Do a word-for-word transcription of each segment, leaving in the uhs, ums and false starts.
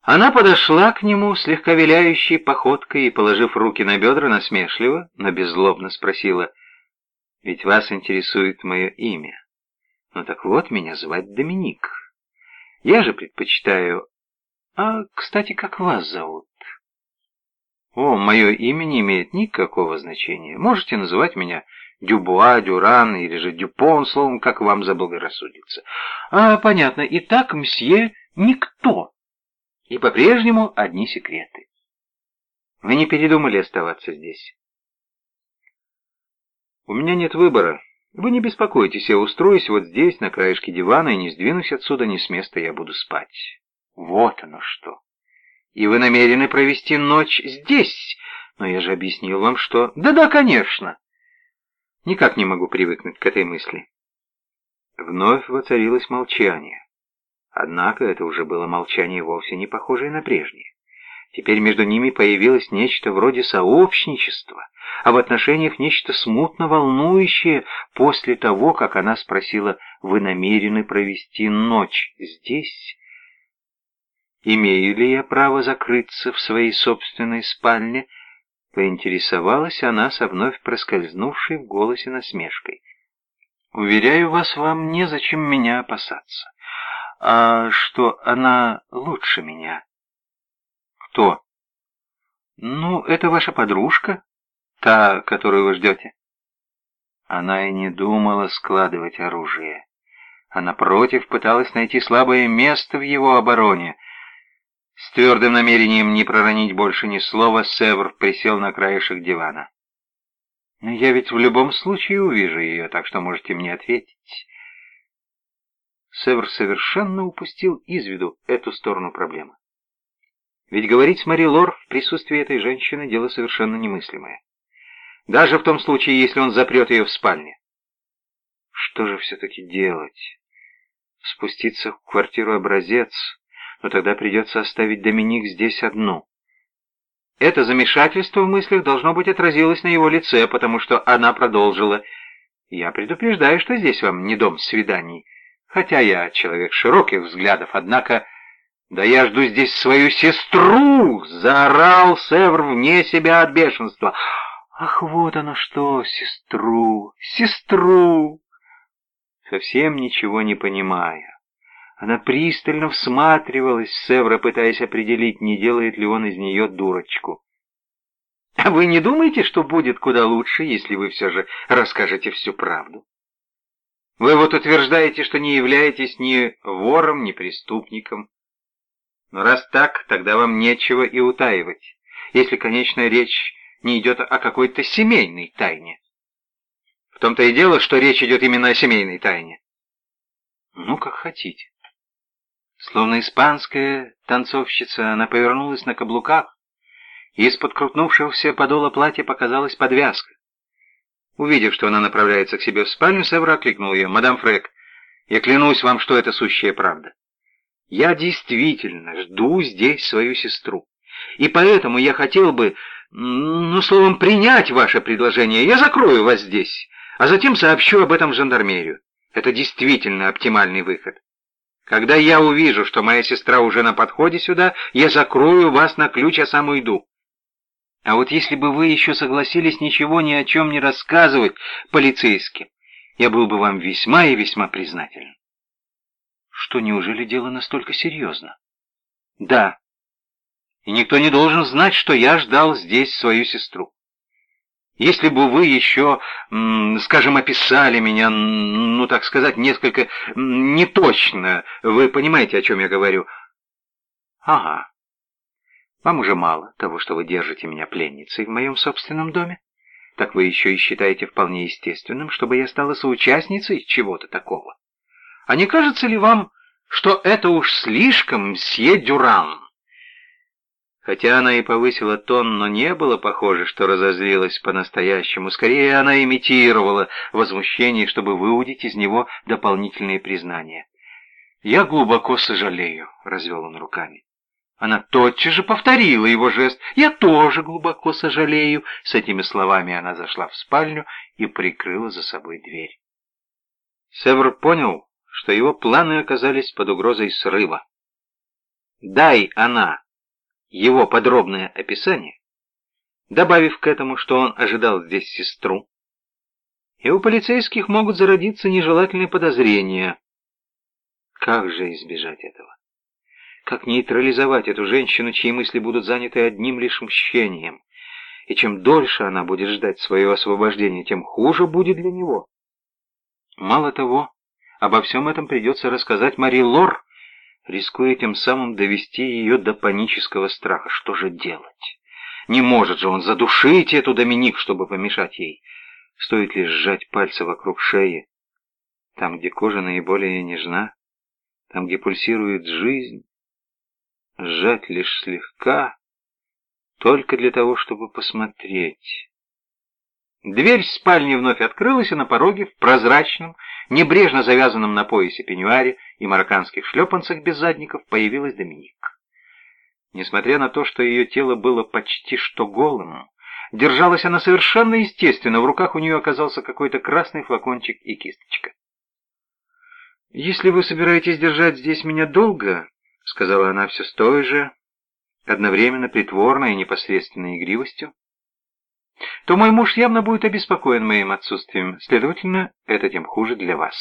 Она подошла к нему слегка виляющей походкой и, положив руки на бедра, насмешливо, но беззлобно спросила: «Ведь вас интересует мое имя. Ну так вот, меня звать Доминик. Я же предпочитаю... А, кстати, как вас зовут?» «О, мое имя не имеет никакого значения. Можете называть меня Дюбуа, Дюран или же Дюпон, словом, как вам заблагорассудится». «А, понятно. Итак, мсье, никто. И по-прежнему одни секреты. Вы не передумали оставаться здесь?» «У меня нет выбора. Вы не беспокойтесь, я устроюсь вот здесь, на краешке дивана, и не сдвинусь отсюда ни с места, я буду спать». «Вот оно что. И вы намерены провести ночь здесь? Но я же объяснил вам, что...» «Да-да, конечно!» Никак не могу привыкнуть к этой мысли. Вновь воцарилось молчание. Однако это уже было молчание, вовсе не похожее на прежнее. Теперь между ними появилось нечто вроде сообщничества, а в отношениях нечто смутно волнующее после того, как она спросила: «Вы намерены провести ночь здесь?» «Имею ли я право закрыться в своей собственной спальне?» — поинтересовалась она со вновь проскользнувшей в голосе насмешкой. «Уверяю вас, вам незачем меня опасаться. А что она лучше меня?» «Кто?» «Ну, это ваша подружка, та, которую вы ждете». Она и не думала складывать оружие, а напротив пыталась найти слабое место в его обороне. С твердым намерением не проронить больше ни слова, Севр присел на краешек дивана. «Но я ведь в любом случае увижу ее, так что можете мне ответить». Севр совершенно упустил из виду эту сторону проблемы. Ведь говорить с Мари Лор в присутствии этой женщины — дело совершенно немыслимое. Даже в том случае, если он запрет ее в спальне. Что же все-таки делать? Спуститься в квартиру «Образец», но тогда придется оставить Доминик здесь одну. Это замешательство в мыслях должно быть отразилось на его лице, потому что она продолжила: «Я предупреждаю, что здесь вам не дом свиданий, хотя я человек широких взглядов, однако...» «Да я жду здесь свою сестру!» — заорал Севр вне себя от бешенства. «Ах, вот оно что, сестру, сестру!» Совсем ничего не понимая, она пристально всматривалась в Севра, пытаясь определить, не делает ли он из нее дурочку. «А вы не думаете, что будет куда лучше, если вы все же расскажете всю правду? Вы вот утверждаете, что не являетесь ни вором, ни преступником. Но раз так, тогда вам нечего и утаивать, если, конечно, речь не идет о какой-то семейной тайне». «В том-то и дело, что речь идет именно о семейной тайне». «Ну, как хотите». Словно испанская танцовщица, она повернулась на каблуках, и из-под крутнувшегося подола платья показалась подвязка. Увидев, что она направляется к себе в спальню, Севр окликнул ее: «Мадам Фрек, я клянусь вам, что это сущая правда. Я действительно жду здесь свою сестру, и поэтому я хотел бы, ну, словом, принять ваше предложение. Я закрою вас здесь, а затем сообщу об этом в жандармерию. Это действительно оптимальный выход. Когда я увижу, что моя сестра уже на подходе сюда, я закрою вас на ключ, а сам уйду. А вот если бы вы еще согласились ничего ни о чем не рассказывать полицейским, я был бы вам весьма и весьма признателен». «Что, неужели дело настолько серьезно?» «Да. И никто не должен знать, что я ждал здесь свою сестру. Если бы вы еще, скажем, описали меня, ну, так сказать, несколько неточно, вы понимаете, о чем я говорю?» «Ага. Вам уже мало того, что вы держите меня пленницей в моем собственном доме? Так вы еще и считаете вполне естественным, чтобы я стала соучастницей чего-то такого? А не кажется ли вам, что это уж слишком, мсье Дюран?» Хотя она и повысила тон, но не было похоже, что разозлилась по-настоящему. Скорее, она имитировала возмущение, чтобы выудить из него дополнительные признания. «Я глубоко сожалею», — развел он руками. Она тотчас же повторила его жест. «Я тоже глубоко сожалею». С этими словами она зашла в спальню и прикрыла за собой дверь. Севр понял, что его планы оказались под угрозой срыва. дай она его подробное описание, добавив к этому, что он ожидал здесь сестру, и у полицейских могут зародиться нежелательные подозрения. Как же избежать этого? Как нейтрализовать эту женщину, чьи мысли будут заняты одним лишь мщением? И чем дольше она будет ждать своего освобождения, тем хуже будет для него. Мало того, обо всем этом придется рассказать Мари Лор, рискуя тем самым довести ее до панического страха. Что же делать? Не может же он задушить эту Доминик, чтобы помешать ей. Стоит лишь сжать пальцы вокруг шеи, там, где кожа наиболее нежна, там, где пульсирует жизнь, сжать лишь слегка, только для того, чтобы посмотреть. Дверь спальни вновь открылась, и на пороге в прозрачном, небрежно завязанном на поясе пеньюаре и марокканских шлепанцах без задников появилась Доминик. Несмотря на то, что ее тело было почти что голым, держалась она совершенно естественно, в руках у нее оказался какой-то красный флакончик и кисточка. «Если вы собираетесь держать здесь меня долго, — сказала она все с той же, одновременно притворной и непосредственной игривостью, — то мой муж явно будет обеспокоен моим отсутствием, следовательно, это тем хуже для вас».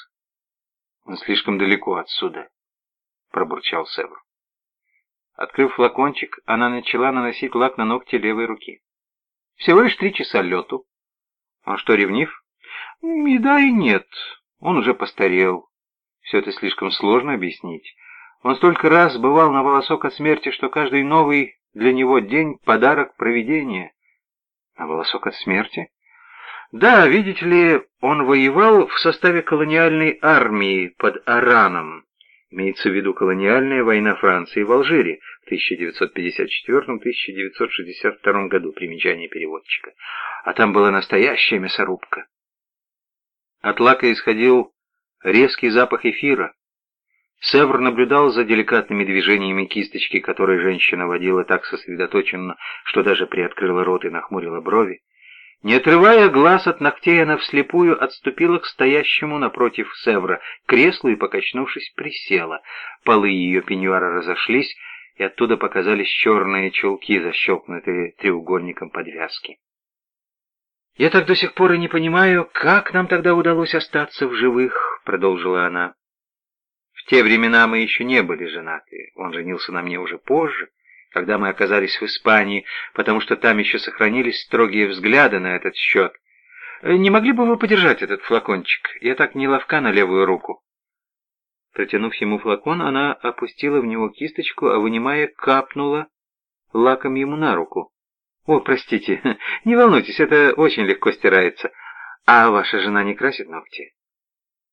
«Он слишком далеко отсюда», — пробурчал Севр. Открыв флакончик, она начала наносить лак на ногти левой руки. «Всего лишь три часа лету». «Он что, ревнив?» «И да, и нет. Он уже постарел. Все это слишком сложно объяснить. Он столько раз бывал на волосок от смерти, что каждый новый для него день — подарок провидения». «На волосок от смерти?» «Да, видите ли, он воевал в составе колониальной армии под Араном. Имеется в виду колониальная война Франции в Алжире в тысяча девятьсот пятьдесят четвёртом — тысяча девятьсот шестьдесят втором году, примечание переводчика. А там была настоящая мясорубка». От лака исходил резкий запах эфира. Севр наблюдал за деликатными движениями кисточки, которые женщина водила так сосредоточенно, что даже приоткрыла рот и нахмурила брови. Не отрывая глаз от ногтей, она вслепую отступила к стоящему напротив Севра креслу и, покачнувшись, присела. Полы ее пеньюара разошлись, и оттуда показались черные чулки, защелкнутые треугольником подвязки. «Я так до сих пор и не понимаю, как нам тогда удалось остаться в живых», — продолжила она. «В те времена мы еще не были женаты. Он женился на мне уже позже, когда мы оказались в Испании, потому что там еще сохранились строгие взгляды на этот счет. Не могли бы вы подержать этот флакончик? Я так неловка на левую руку». Протянув ему флакон, она опустила в него кисточку, а, вынимая, капнула лаком ему на руку. «О, простите, не волнуйтесь, это очень легко стирается. А ваша жена не красит ногти?»